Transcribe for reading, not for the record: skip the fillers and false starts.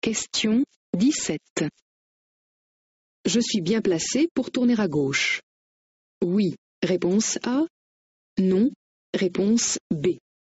Question 17. Je suis bien placé pour tourner à gauche. Oui, réponse A. Non, réponse B.